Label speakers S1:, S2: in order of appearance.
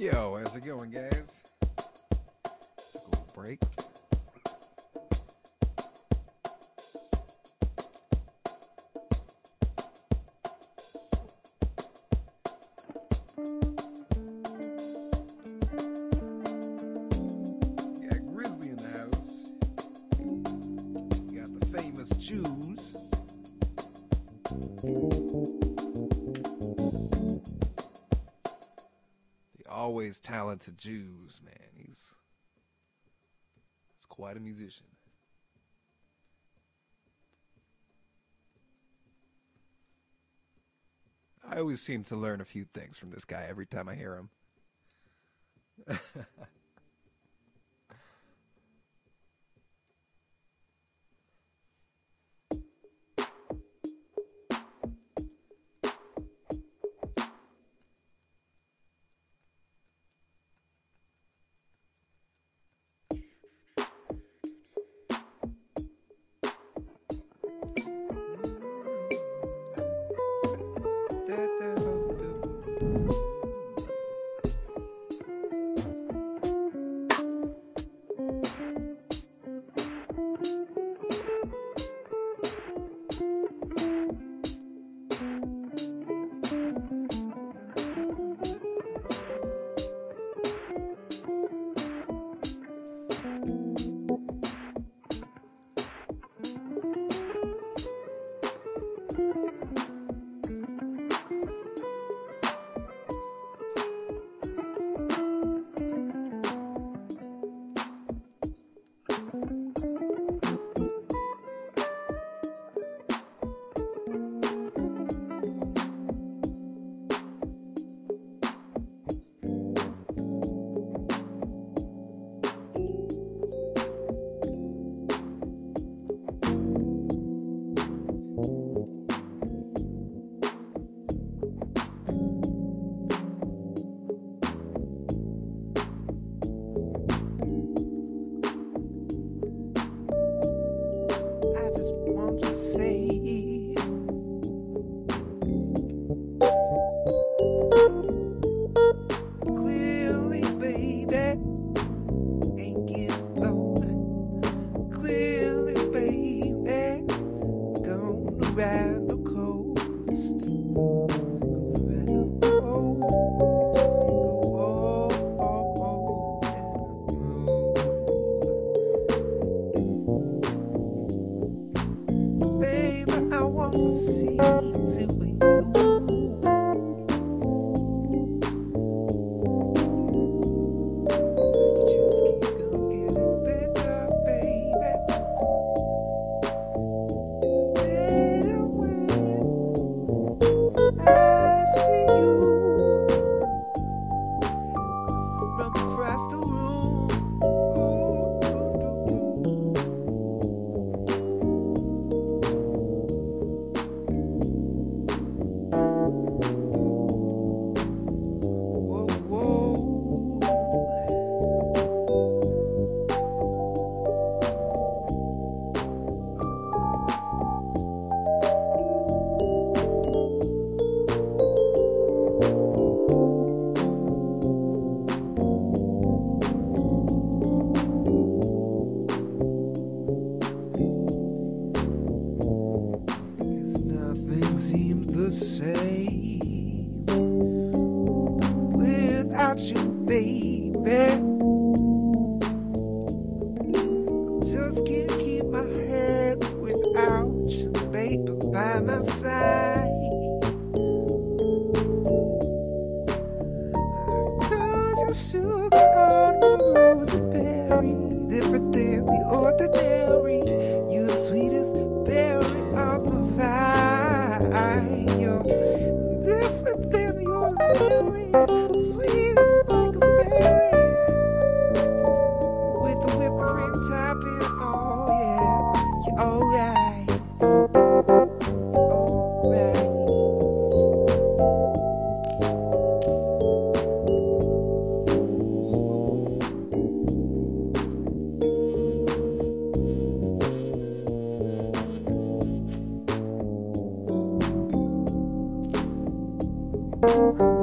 S1: Yo, how's it going, guys? Took a little break. Got Grizzly in the house. Got the famous Jews. The always talented Jews, man. He's quite a musician. I always seem to learn a few things from this guy every time I hear him. I just want to say, clearly, baby, ain't getting low. Clearly, baby, gonna ride the coast. Gonna ride the coast. Baby, I want to see to you. Just keep gonna get it better, baby. Better when I see you from across the room. Nothing seems the same without you, baby. Just can't keep my head without you, baby, by my side. Cause you're sugar on a roseberry, different than the ordinary. You're the sweetest berry on the vine. You're different than the ordinary, sweet as like a berry, with the whipped cream topping. Oh yeah, you're alright, alright.
S2: Thank